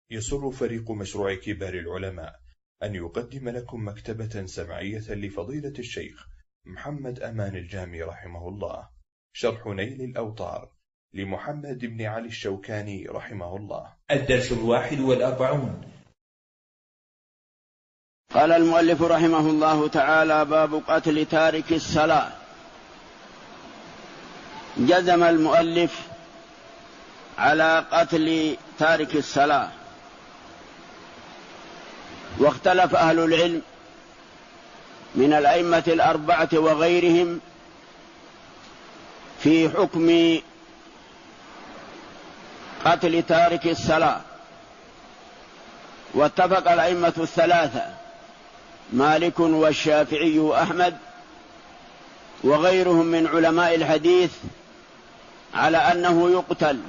يسر فريق مشروع كبار العلماء أن يقدم لكم مكتبة سمعية لفضيلة الشيخ محمد أمان الجامي رحمه الله، شرح نيل الأوطار لمحمد بن علي الشوكاني رحمه الله. الدرس 41. قال المؤلف رحمه الله تعالى: باب قتل تارك الصلاة. جزم المؤلف على قتل تارك الصلاة، واختلف أهل العلم من الأئمة الأربعة وغيرهم في حكم قتل تارك الصلاة. واتفق الأئمة الثلاثة مالك والشافعي وأحمد وغيرهم من علماء الحديث على أنه يقتل،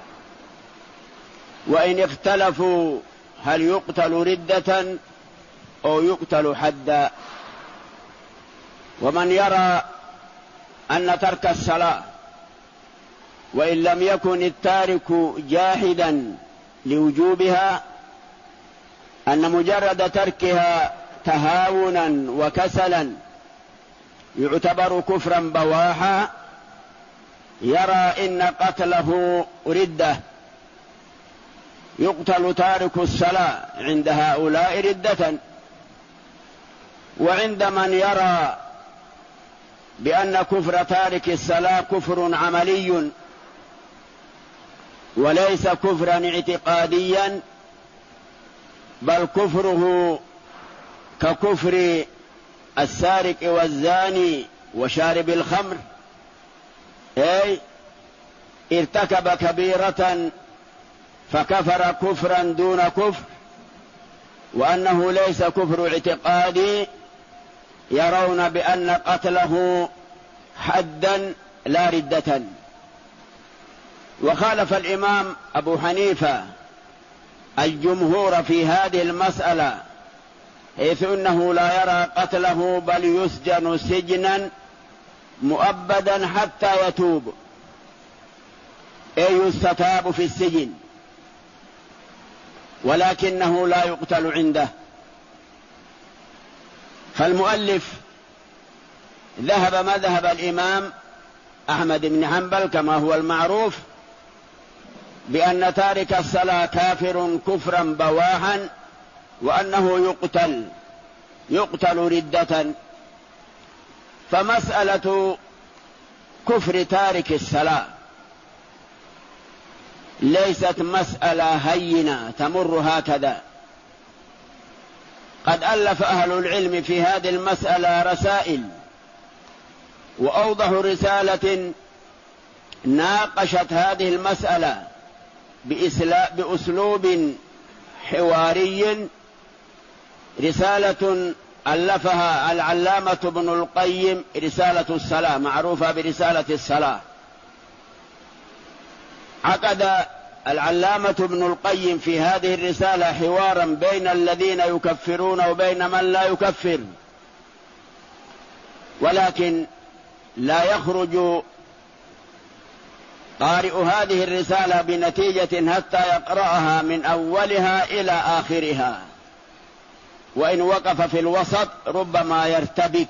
وإن اختلفوا هل يقتل ردة أو يقتل حدا. ومن يرى أن ترك الصلاة وإن لم يكن التارك جاحدا لوجوبها، أن مجرد تركها تهاونا وكسلا يعتبر كفرا بواحا، يرى إن قتله ردة، يقتل تارك الصلاة عند هؤلاء ردة. وعند من يرى بأن كفر تارك الصلاة كفر عملي وليس كفرا اعتقاديا، بل كفره ككفر السارق والزاني وشارب الخمر، أي ارتكب كبيرة فكفر كفرا دون كفر، وأنه ليس كفر اعتقادي، يرون بأن قتله حدا لا ردة. وخالف الإمام أبو حنيفة الجمهور في هذه المسألة، حيث أنه لا يرى قتله بل يسجن سجنا مؤبدا حتى يتوب، أي يستتاب في السجن، ولكنه لا يقتل عنده. فالمؤلف ذهب مذهب الإمام أحمد بن حنبل كما هو المعروف بأن تارك الصلاة كافر كفرا بواحا، وأنه يقتل ردة. فمسألة كفر تارك الصلاة ليست مسألة هينة تمر هكذا. قد ألف أهل العلم في هذه المسألة رسائل، وأوضح رسالة ناقشت هذه المسألة بأسلوب حواري، رسالة ألفها العلامة ابن القيم، رسالة الصلاة، معروفة برسالة الصلاة. عقد العلامة ابن القيم في هذه الرسالة حوارا بين الذين يكفرون وبين من لا يكفر، ولكن لا يخرج قارئ هذه الرسالة بنتيجة حتى يقرأها من أولها إلى آخرها، وإن وقف في الوسط ربما يرتبك.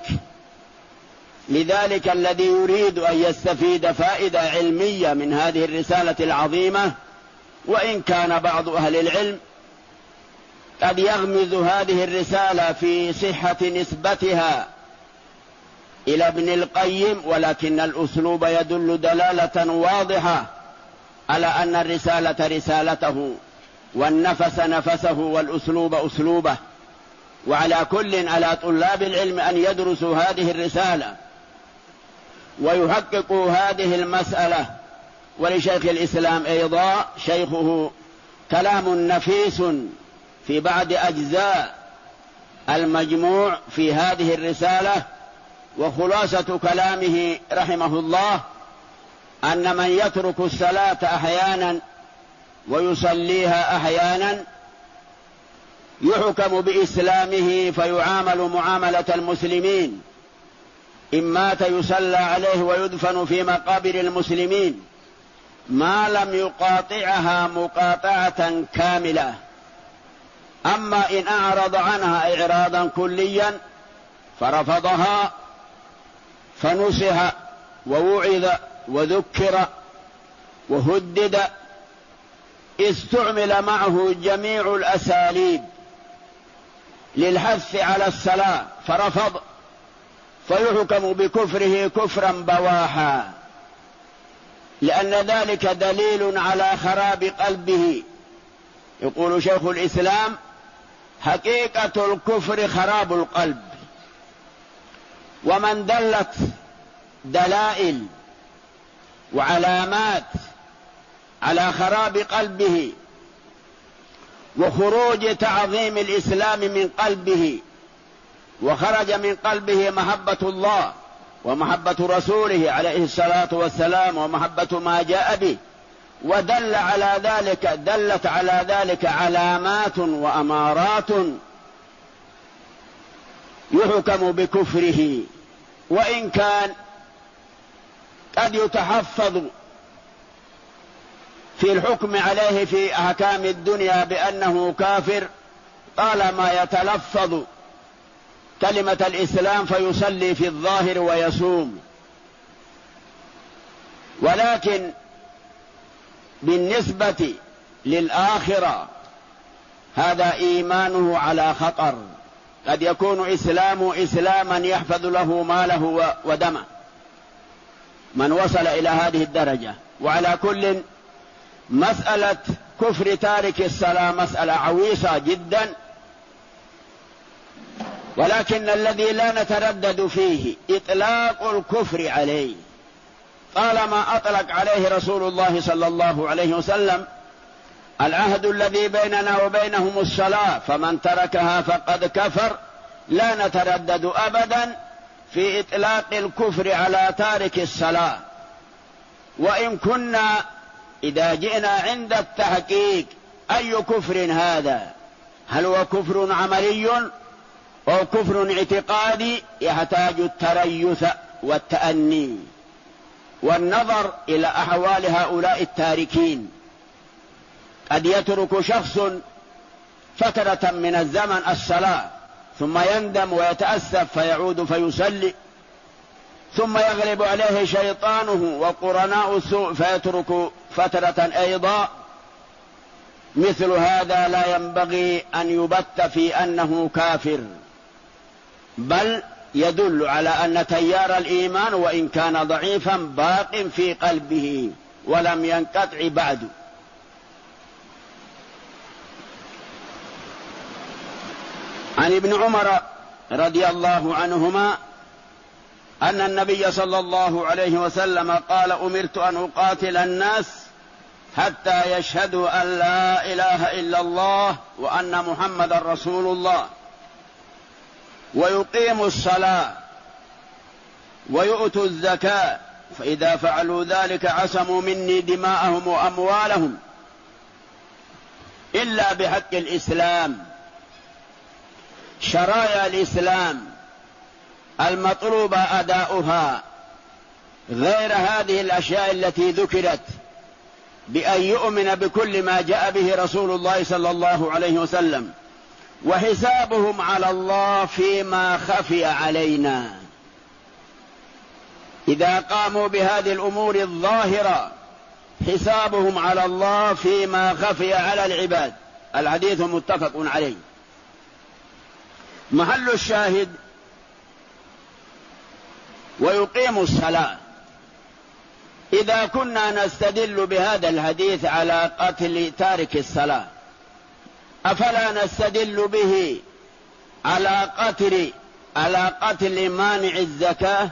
لذلك الذي يريد أن يستفيد فائدة علمية من هذه الرسالة العظيمة، وإن كان بعض أهل العلم قد يغمز هذه الرسالة في صحة نسبتها إلى ابن القيم، ولكن الأسلوب يدل دلالة واضحة على أن الرسالة رسالته، والنفس نفسه، والأسلوب أسلوبه. وعلى كل على طلاب العلم أن يدرسوا هذه الرسالة ويحققوا هذه المسألة. ولشيخ الإسلام أيضا شيخه كلام نفيس في بعض أجزاء المجموع في هذه الرسالة، وخلاصة كلامه رحمه الله أن من يترك الصلاة أحيانا ويصليها أحيانا يحكم بإسلامه فيعامل معاملة المسلمين، إن مات يصلى عليه ويدفن في مقابر المسلمين ما لم يقاطعها مقاطعة كاملة، أما إن أعرض عنها إعراضا كليا فرفضها فنصح ووعظ وذكر وهدد استعمل معه جميع الأساليب للحث على الصلاة فرفض فيحكم بكفره كفرا بواحا، لأن ذلك دليل على خراب قلبه. يقول شيخ الإسلام: حقيقة الكفر خراب القلب، ومن دلت دلائل وعلامات على خراب قلبه وخروج تعظيم الإسلام من قلبه، وخرج من قلبه محبة الله ومحبة رسوله عليه الصلاة والسلام ومحبة ما جاء به، دلت على ذلك علامات وأمارات، يحكم بكفره، وإن كان قد يتحفظ في الحكم عليه في أحكام الدنيا بأنه كافر طالما يتلفظ كلمة الإسلام فيصلي في الظاهر ويصوم. ولكن بالنسبة للآخرة هذا إيمانه على خطر، قد يكون إسلاما يحفظ له ماله ودمه من وصل إلى هذه الدرجة. وعلى كل، مسألة كفر تارك الصلاة مسألة عويصة جدا، ولكن الذي لا نتردد فيه إطلاق الكفر عليه. طالما أطلق عليه رسول الله صلى الله عليه وسلم: العهد الذي بيننا وبينهم الصلاة فمن تركها فقد كفر، لا نتردد أبدا في إطلاق الكفر على تارك الصلاة. وإن كنا إذا جئنا عند التحقيق أي كفر هذا؟ هل هو كفر عملي أو كفر اعتقادي؟ يحتاج التريث والتأني والنظر إلى أحوال هؤلاء التاركين. قد يترك شخص فترة من الزمن الصلاة ثم يندم ويتأسف فيعود فيصلي، ثم يغلب عليه شيطانه وقرناء السوء فيترك فترة أيضا. مثل هذا لا ينبغي أن يبت في أنه كافر، بل يدل على أن تيار الإيمان وإن كان ضعيفا باق في قلبه ولم ينقطع بعد. عن ابن عمر رضي الله عنهما أن النبي صلى الله عليه وسلم قال: أمرت أن أقاتل الناس حتى يشهدوا أن لا إله إلا الله وأن محمد رسول الله ويقيموا الصلاة ويؤتوا الزكاة، فإذا فعلوا ذلك عصموا مني دماءهم وأموالهم إلا بحق الإسلام. شرائع الإسلام المطلوب أداؤها غير هذه الأشياء التي ذكرت، بأن يؤمن بكل ما جاء به رسول الله صلى الله عليه وسلم، وحسابهم على الله فيما خفي علينا. إذا قاموا بهذه الأمور الظاهرة حسابهم على الله فيما خفي على العباد. الحديث متفق عليه. محل الشاهد: ويقيم الصلاة. إذا كنا نستدل بهذا الحديث على قتل تارك الصلاة، أفلا نستدل به على قتل مانع الزكاة؟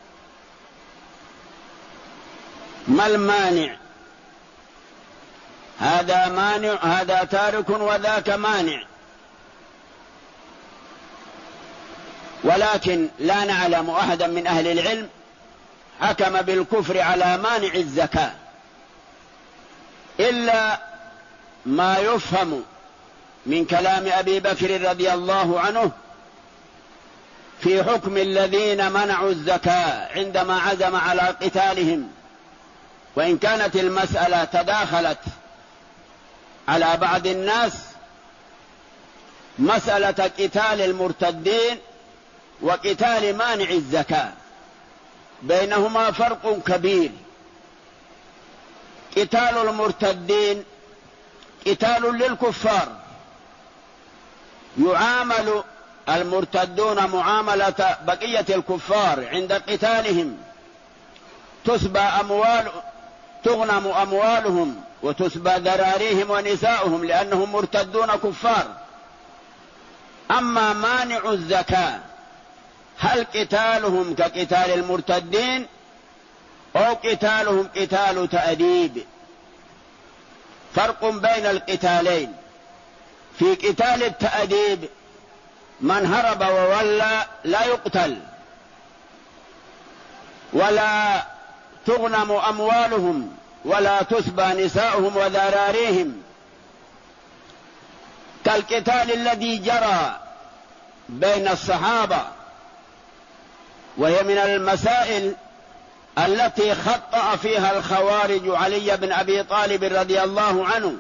ما المانع؟ هذا مانع، هذا تارك وذاك مانع، ولكن لا نعلم أحدا من أهل العلم حكم بالكفر على مانع الزكاة إلا ما يفهم من كلام أبي بكر رضي الله عنه في حكم الذين منعوا الزكاة عندما عزم على قتالهم، وإن كانت المسألة تداخلت على بعض الناس مسألة قتال المرتدين وقتال مانع الزكاة، بينهما فرق كبير. قتال المرتدين قتال للكفار، يعامل المرتدون معاملة بقية الكفار عند قتالهم، تغنم أموالهم وتسبى ذراريهم ونساؤهم لأنهم مرتدون كفار. أما مانع الزكاة هل قتالهم كقتال المرتدين أو قتالهم قتال تأديب؟ فرق بين القتالين. في قتال التأديب من هرب وولى لا يقتل ولا تغنم أموالهم ولا تسبى نساؤهم وذراريهم، كالقتال الذي جرى بين الصحابة، وهي من المسائل التي خطأ فيها الخوارج علي بن أبي طالب رضي الله عنه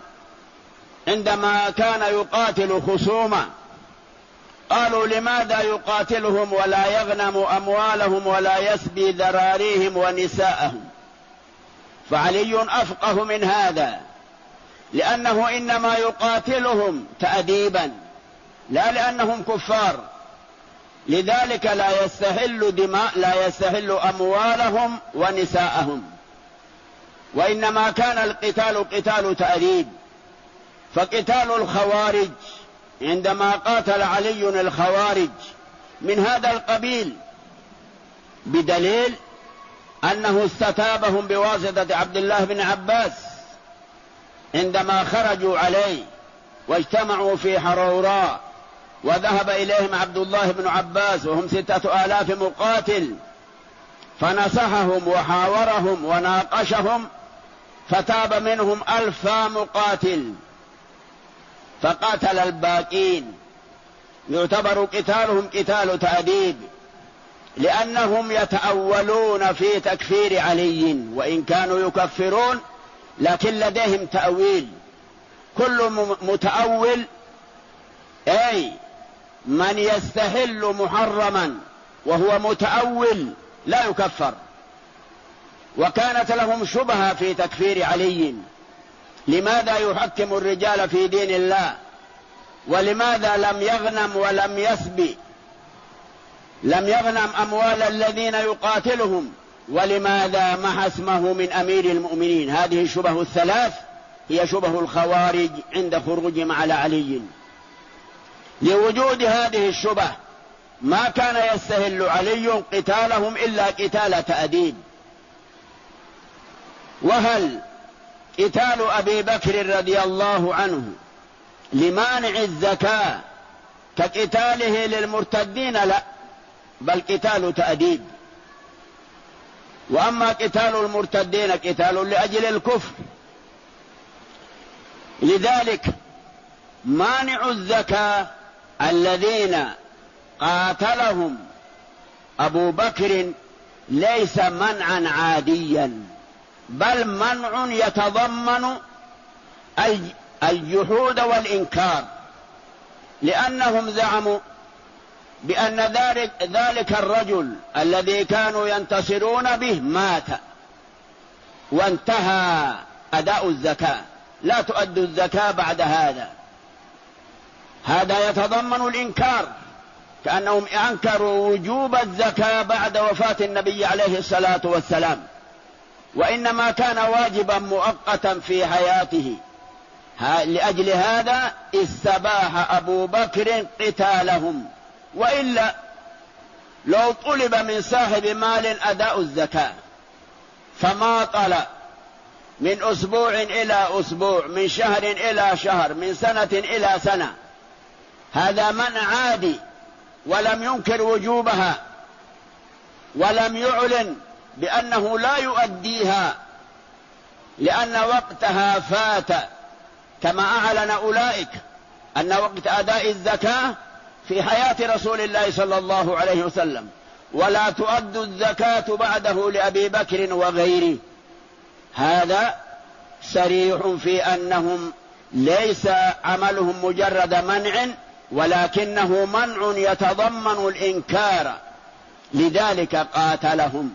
عندما كان يقاتل خصومه. قالوا لماذا يقاتلهم ولا يغنم أموالهم ولا يسبي ذراريهم ونساءهم؟ فعلي أفقه من هذا، لأنه إنما يقاتلهم تأديبا لا لأنهم كفار، لذلك لا يستحل أموالهم ونساءهم، وإنما كان القتال قتال تأديب. فقتال الخوارج عندما قاتل علي الخوارج من هذا القبيل، بدليل أنه استتابهم بواسطة عبد الله بن عباس عندما خرجوا عليه واجتمعوا في حروراء، وذهب إليهم عبد الله بن عباس وهم 6000 مقاتل، فنصحهم وحاورهم وناقشهم، فتاب منهم 1000 مقاتل فقاتل الباقين. يعتبر قتالهم قتال تأديب، لأنهم يتأولون في تكفير علي، وإن كانوا يكفرون لكن لديهم تأويل. كل متأول أي من يستحل محرما وهو متأول لا يكفر. وكانت لهم شبهة في تكفير علي، لماذا يحكم الرجال في دين الله؟ ولماذا لم يغنم ولم يسبي، لم يغنم أموال الذين يقاتلهم؟ ولماذا محى اسمه من أمير المؤمنين؟ هذه الشبه الثلاث هي شبه الخوارج عند خروجهم على علي. لوجود هذه الشبه ما كان يستهل علي قتالهم إلا قتال تأديب. وهل قتال أبي بكر رضي الله عنه لمانع الزكاة كقتاله للمرتدين؟ لا، بل قتال تأديب. وأما قتال المرتدين قتال لأجل الكفر. لذلك مانع الزكاة الذين قاتلهم أبو بكر ليس منعا عاديا، بل منع يتضمن الجحود والإنكار، لأنهم زعموا بأن ذلك الرجل الذي كانوا ينتصرون به مات وانتهى أداء الزكاة، لا تؤدوا الزكاة بعد هذا. هذا يتضمن الإنكار، كأنهم أنكروا وجوب الزكاة بعد وفاة النبي عليه الصلاة والسلام، وإنما كان واجبا مؤقتا في حياته. لأجل هذا استباح أبو بكر قتالهم، وإلا لو طلب من صاحب مال أداء الزكاة فما طلع من أسبوع إلى أسبوع، من شهر إلى شهر، من سنة إلى سنة، هذا منع عادي، ولم ينكر وجوبها ولم يعلن بأنه لا يؤديها لأن وقتها فات، كما أعلن أولئك أن وقت أداء الزكاة في حياة رسول الله صلى الله عليه وسلم، ولا تؤد الزكاة بعده لأبي بكر وغيره. هذا صريح في أنهم ليس عملهم مجرد منع، ولكنه منع يتضمن الإنكار، لذلك قاتلهم.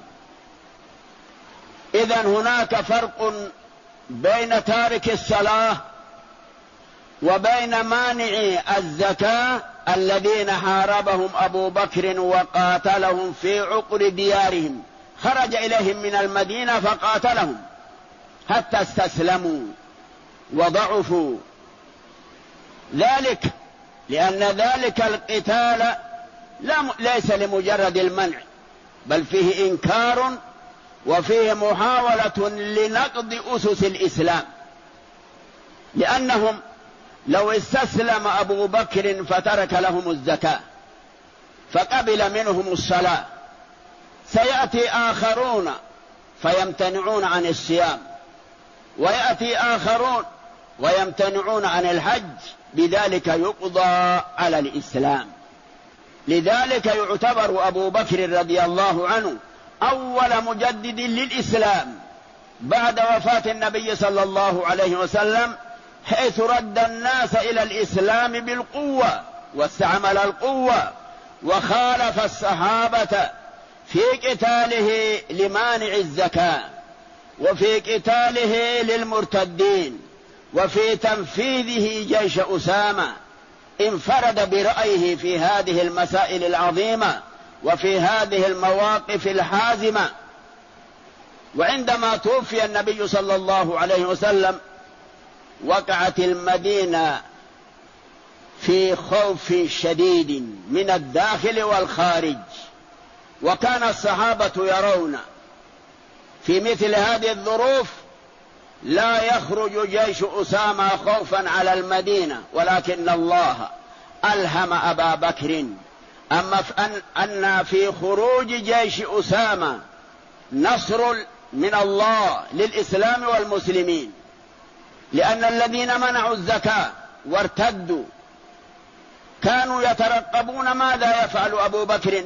إذن هناك فرق بين تارك الصلاة وبين مانعي الزكاة الذين حاربهم أبو بكر وقاتلهم في عقر ديارهم، خرج إليهم من المدينة فقاتلهم حتى استسلموا وضعفوا. ذلك لأن ذلك القتال ليس لمجرد المنع، بل فيه إنكار وفيه محاولة لنقض أسس الإسلام، لأنهم لو استسلم أبو بكر فترك لهم الزكاة فقبل منهم الصلاة، سيأتي آخرون فيمتنعون عن الصيام، ويأتي آخرون ويمتنعون عن الحج، بذلك يقضى على الإسلام. لذلك يعتبر أبو بكر رضي الله عنه أول مجدد للإسلام بعد وفاة النبي صلى الله عليه وسلم، حيث رد الناس إلى الإسلام بالقوة واستعمل القوة، وخالف الصحابة في قتاله لمانع الزكاة، وفي قتاله للمرتدين، وفي تنفيذه جيش أسامة. انفرد برأيه في هذه المسائل العظيمة وفي هذه المواقف الحازمة. وعندما توفي النبي صلى الله عليه وسلم وقعت المدينة في خوف شديد من الداخل والخارج، وكان الصحابة يرون في مثل هذه الظروف لا يخرج جيش أسامة خوفا على المدينة، ولكن الله ألهم أبا بكر أن في خروج جيش أسامة نصر من الله للإسلام والمسلمين، لأن الذين منعوا الزكاة وارتدوا كانوا يترقبون ماذا يفعل أبو بكر.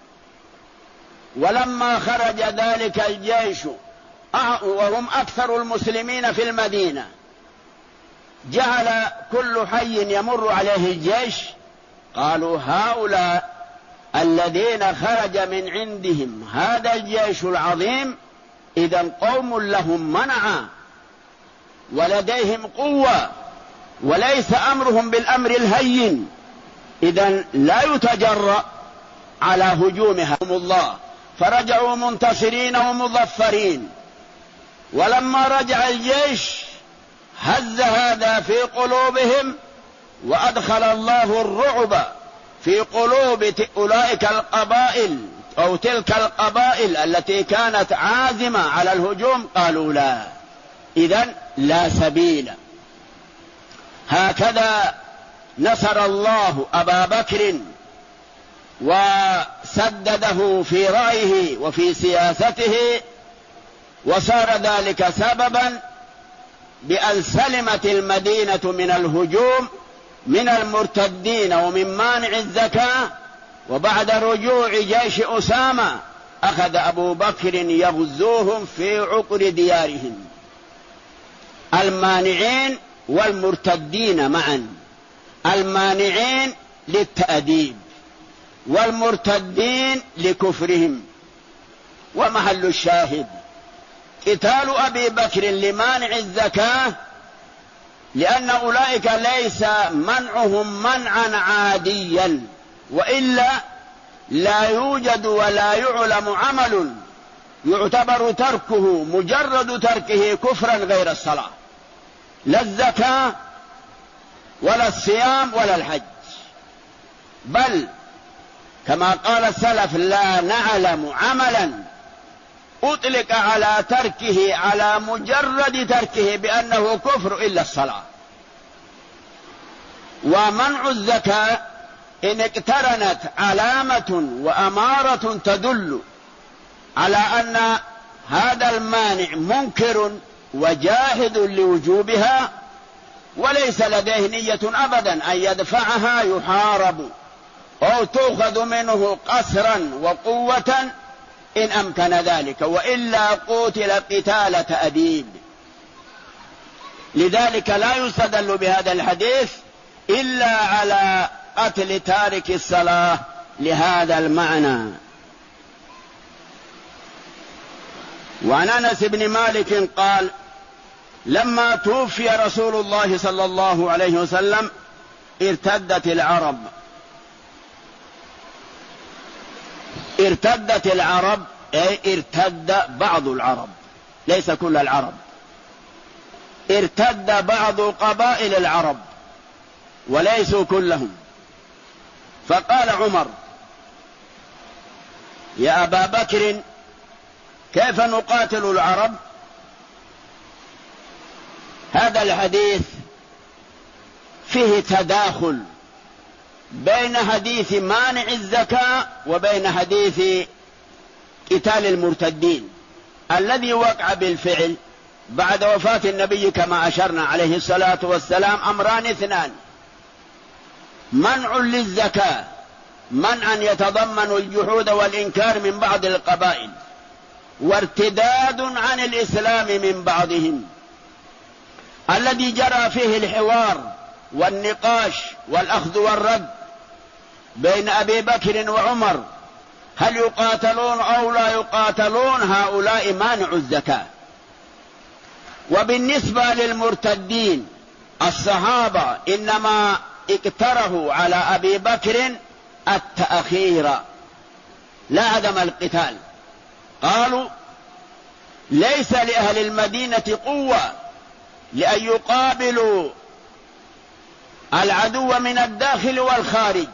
ولما خرج ذلك الجيش وهم أكثر المسلمين في المدينة، جعل كل حي يمر عليه الجيش قالوا هؤلاء الذين خرج من عندهم هذا الجيش العظيم إذن قوم لهم منع ولديهم قوة، وليس أمرهم بالأمر الهين، إذن لا يتجرأ على هجومهم الله. فرجعوا منتصرين ومظفرين. ولما رجع الجيش هز هذا في قلوبهم، وأدخل الله الرعب في قلوب أولئك القبائل أو تلك القبائل التي كانت عازمة على الهجوم، قالوا لا، إذن لا سبيل. هكذا نصر الله أبا بكر وسدده في رأيه وفي سياسته، وصار ذلك سببا بأن سلمت المدينة من الهجوم من المرتدين ومن مانع الزكاة. وبعد رجوع جيش أسامة أخذ أبو بكر يغزوهم في عقر ديارهم، المانعين والمرتدين معا، المانعين للتأديب والمرتدين لكفرهم. ومحل الشاهد قتال أبي بكر لمانع الزكاة، لأن أولئك ليس منعهم منعا عاديا، وإلا لا يوجد ولا يعلم عمل يعتبر تركه مجرد تركه كفرا غير الصلاة، لا الزكاة ولا الصيام ولا الحج، بل كما قال السلف لا نعلم عملا أطلق على تركه على مجرد تركه بأنه كفر إلا الصلاة. ومنع الزكاة إن اقترنت علامة وأمارة تدل على أن هذا المانع منكر وجاحد لوجوبها، وليس لديه نية أبدا أن يدفعها، يحارب أو تؤخذ منه قسرا وقوة إن أمكن ذلك، وإلا قتل قتال تأديب. لذلك لا يستدل بهذا الحديث إلا على قتل تارك الصلاة لهذا المعنى. وعن أنس بن مالك قال: لما توفي رسول الله صلى الله عليه وسلم ارتدت العرب أي ارتد بعض العرب، ليس كل العرب، ارتد بعض قبائل العرب وليسوا كلهم. فقال عمر: يا أبا بكر كيف نقاتل العرب؟ هذا الحديث فيه تداخل بين حديث مانع الزكاة وبين حديث قتال المرتدين الذي وقع بالفعل بعد وفاة النبي كما أشرنا عليه الصلاة والسلام. أمران اثنان: منع للزكاة، منعا يتضمن الجحود والإنكار من بعض القبائل، وارتداد عن الإسلام من بعضهم، الذي جرى فيه الحوار والنقاش والأخذ والرد بين أبي بكر وعمر، هل يقاتلون أو لا يقاتلون؟ هؤلاء مانعوا الزكاة. وبالنسبة للمرتدين الصحابة إنما اقترحوا على أبي بكر التأخير لا عدم القتال. قالوا: ليس لأهل المدينة قوة لأن يقابلوا العدو من الداخل والخارج،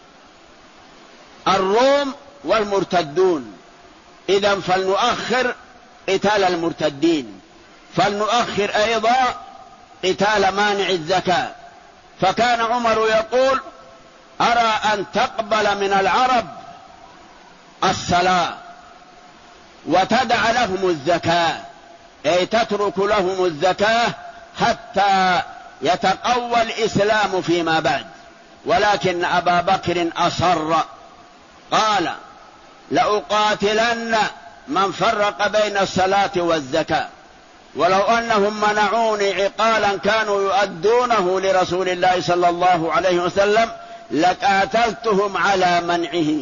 الروم والمرتدون، إذن فلنؤخر قتال المرتدين، فلنؤخر أيضا قتال مانع الزكاة. فكان عمر يقول: أرى أن تقبل من العرب الصلاة وتدع لهم الزكاة، أي تترك لهم الزكاة حتى يتقوى الإسلام فيما بعد. ولكن أبا بكر أصر، قال: لأقاتلن من فرق بين الصلاة والزكاة، ولو أنهم منعوني عقالا كانوا يؤدونه لرسول الله صلى الله عليه وسلم لقاتلتهم على منعه.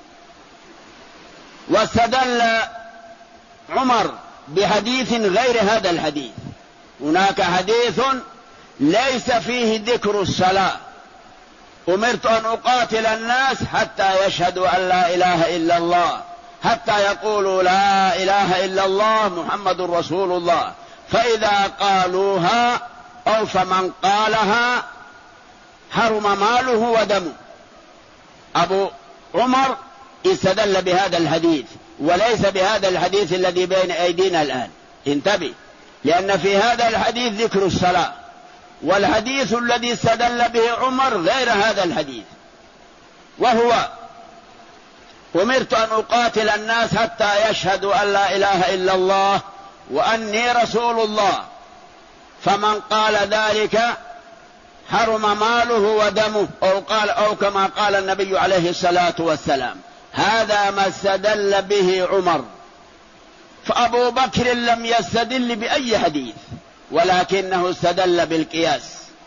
واستدل عمر بحديث غير هذا الحديث. هناك حديث ليس فيه ذكر الصلاة: أمرت أن أقاتل الناس حتى يشهدوا أن لا إله إلا الله، حتى يقولوا لا إله إلا الله محمد رسول الله، فإذا قالوها أو فمن قالها حرم ماله ودمه. أبو عمر استدل بهذا الحديث وليس بهذا الحديث الذي بين أيدينا الآن. انتبه، لأن في هذا الحديث ذكر الصلاة، والحديث الذي استدل به عمر غير هذا الحديث، وهو: أمرت أن أقاتل الناس حتى يشهدوا أن لا إله إلا الله وأني رسول الله، فمن قال ذلك حرم ماله ودمه، أو كما قال النبي عليه الصلاة والسلام. هذا ما استدل به عمر. فأبو بكر لم يستدل بأي حديث، ولكنه استدل بالقياس،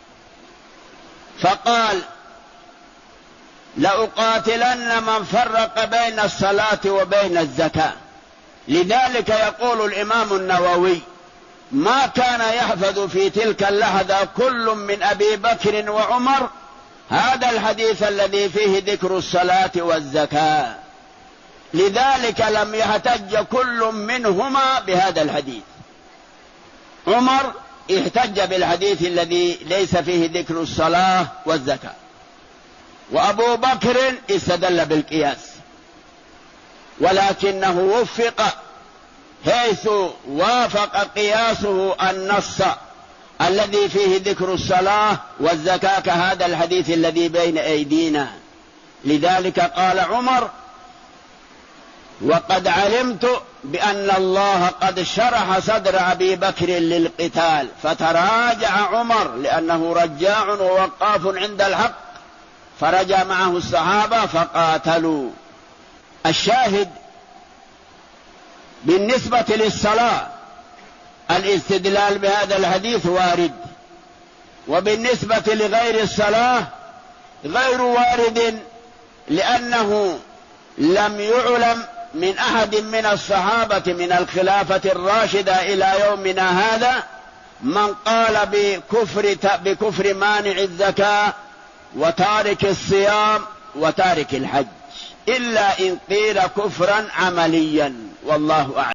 فقال: لأقاتلن من فرق بين الصلاة وبين الزكاة. لذلك يقول الإمام النووي: ما كان يحفظ في تلك اللحظة كل من أبي بكر وعمر هذا الحديث الذي فيه ذكر الصلاة والزكاة، لذلك لم يحتج كل منهما بهذا الحديث. عمر احتج بالحديث الذي ليس فيه ذكر الصلاة والزكاة، وأبو بكر استدل بالقياس، ولكنه وفق حيث وافق قياسه النص الذي فيه ذكر الصلاة والزكاة كهذا الحديث الذي بين أيدينا. لذلك قال عمر: وقد علمت بأن الله قد شرح صدر أبي بكر للقتال، فتراجع عمر لأنه رجاع ووقاف عند الحق، فرجع معه الصحابة فقاتلوا. الشاهد بالنسبة للصلاة الاستدلال بهذا الحديث وارد، وبالنسبة لغير الصلاة غير وارد، لأنه لم يعلم من أحد من الصحابة من الخلافة الراشدة إلى يومنا هذا من قال بكفر مانع الزكاة وتارك الصيام وتارك الحج، إلا إن قيل كفرا عمليا، والله أعلم.